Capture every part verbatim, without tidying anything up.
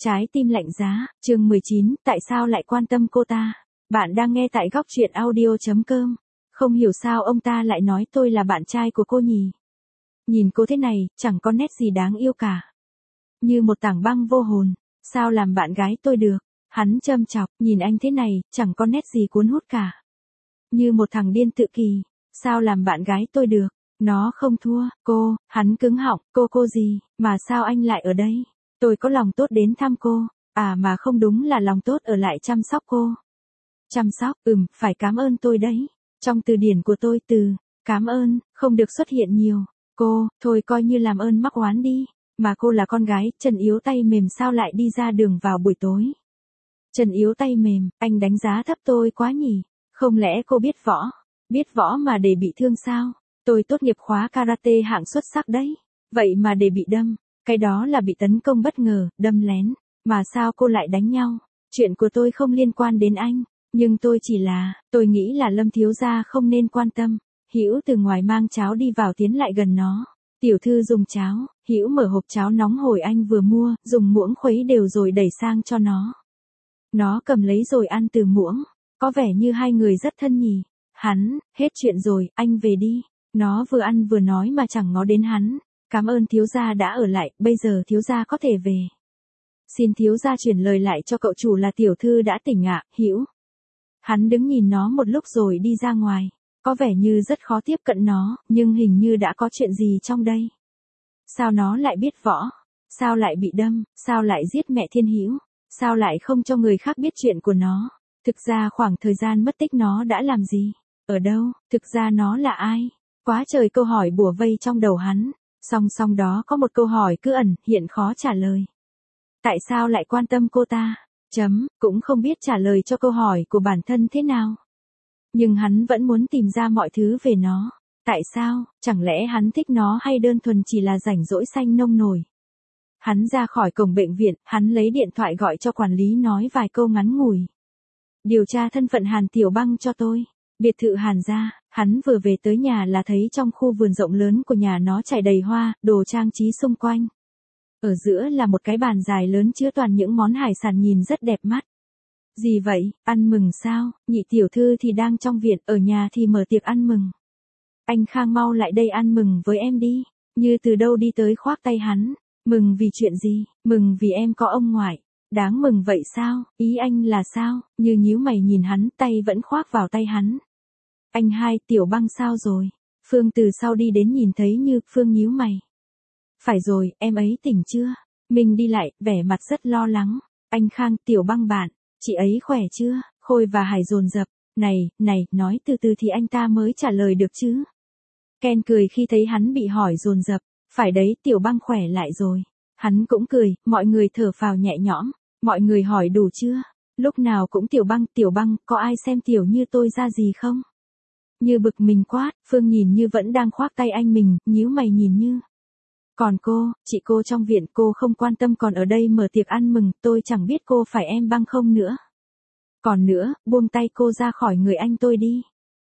Trái tim lạnh giá, chương mười chín, tại sao lại quan tâm cô ta? Bạn đang nghe tại góc truyện audio.com. Không hiểu sao ông ta lại nói tôi là bạn trai của cô nhỉ? Nhìn cô thế này, chẳng có nét gì đáng yêu cả. Như một tảng băng vô hồn, sao làm bạn gái tôi được? Hắn châm chọc, nhìn anh thế này, chẳng có nét gì cuốn hút cả. Như một thằng điên tự kỷ, sao làm bạn gái tôi được? Nó không thua, cô, hắn cứng họng, cô cô gì, mà sao anh lại ở đây? Tôi có lòng tốt đến thăm cô, à mà không đúng là lòng tốt ở lại chăm sóc cô. Chăm sóc, ừm, phải cảm ơn tôi đấy. Trong từ điển của tôi từ, cảm ơn, không được xuất hiện nhiều. Cô, thôi coi như làm ơn mắc oán đi. Mà cô là con gái, chân yếu tay mềm sao lại đi ra đường vào buổi tối. Chân yếu tay mềm, anh đánh giá thấp tôi quá nhỉ. Không lẽ cô biết võ, biết võ mà để bị thương sao? Tôi tốt nghiệp khóa karate hạng xuất sắc đấy. Vậy mà để bị đâm. Cái đó là bị tấn công bất ngờ, đâm lén. Mà sao cô lại đánh nhau? Chuyện của tôi không liên quan đến anh. Nhưng tôi chỉ là, tôi nghĩ là Lâm thiếu gia không nên quan tâm. Hữu từ ngoài mang cháo đi vào tiến lại gần nó. Tiểu thư dùng cháo, Hữu mở hộp cháo nóng hổi anh vừa mua, dùng muỗng khuấy đều rồi đẩy sang cho nó. Nó cầm lấy rồi ăn từ muỗng. Có vẻ như hai người rất thân nhỉ. Hắn, hết chuyện rồi, anh về đi. Nó vừa ăn vừa nói mà chẳng ngó đến hắn. Cảm ơn thiếu gia đã ở lại, bây giờ thiếu gia có thể về. Xin thiếu gia chuyển lời lại cho cậu chủ là tiểu thư đã tỉnh ạ, Hữu. Hắn đứng nhìn nó một lúc rồi đi ra ngoài. Có vẻ như rất khó tiếp cận nó, nhưng hình như đã có chuyện gì trong đây. Sao nó lại biết võ? Sao lại bị đâm? Sao lại giết mẹ Thiên Hữu? Sao lại không cho người khác biết chuyện của nó? Thực ra khoảng thời gian mất tích nó đã làm gì? Ở đâu? Thực ra nó là ai? Quá trời câu hỏi bủa vây trong đầu hắn. Song song đó có một câu hỏi cứ ẩn hiện khó trả lời. Tại sao lại quan tâm cô ta? Chấm, cũng không biết trả lời cho câu hỏi của bản thân thế nào. Nhưng hắn vẫn muốn tìm ra mọi thứ về nó. Tại sao? Chẳng lẽ hắn thích nó hay đơn thuần chỉ là rảnh rỗi xanh nông nổi? Hắn ra khỏi cổng bệnh viện, hắn lấy điện thoại gọi cho quản lý nói vài câu ngắn ngủi. Điều tra thân phận Hàn Tiểu Băng cho tôi. Biệt thự Hàn gia, hắn vừa về tới nhà là thấy trong khu vườn rộng lớn của nhà nó trải đầy hoa, đồ trang trí xung quanh. Ở giữa là một cái bàn dài lớn chứa toàn những món hải sản nhìn rất đẹp mắt. Gì vậy, ăn mừng sao? Nhị tiểu thư thì đang trong viện, ở nhà thì mở tiệc ăn mừng. Anh Khang mau lại đây ăn mừng với em đi. Như từ đâu đi tới khoác tay hắn. Mừng vì chuyện gì? Mừng vì em có ông ngoại. Đáng mừng vậy sao? Ý anh là sao? Như nhíu mày nhìn hắn, tay vẫn khoác vào tay hắn. Anh hai, Tiểu Băng sao rồi? Phương từ sau đi đến nhìn thấy Như, Phương nhíu mày. Phải rồi, em ấy tỉnh chưa? Mình đi lại, vẻ mặt rất lo lắng. Anh Khang, Tiểu Băng bạn, chị ấy khỏe chưa? Khôi và Hải dồn dập. Này, này, nói từ từ thì anh ta mới trả lời được chứ. Ken cười khi thấy hắn bị hỏi dồn dập. Phải đấy, Tiểu Băng khỏe lại rồi. Hắn cũng cười, mọi người thở phào nhẹ nhõm. Mọi người hỏi đủ chưa? Lúc nào cũng Tiểu Băng, Tiểu Băng, có ai xem Tiểu Như tôi ra gì không? Như bực mình quát, Phương nhìn Như vẫn đang khoác tay anh mình, nhíu mày nhìn Như. Còn cô, chị cô trong viện cô không quan tâm còn ở đây mở tiệc ăn mừng, tôi chẳng biết cô phải em Băng không nữa. Còn nữa, buông tay cô ra khỏi người anh tôi đi.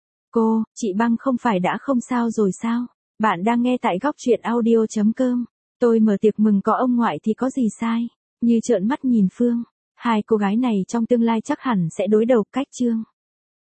Cô, chị Băng không phải đã không sao rồi sao? Bạn đang nghe tại góc truyện audio.com. Tôi mở tiệc mừng có ông ngoại thì có gì sai? Như trợn mắt nhìn Phương. Hai cô gái này trong tương lai chắc hẳn sẽ đối đầu cách chương.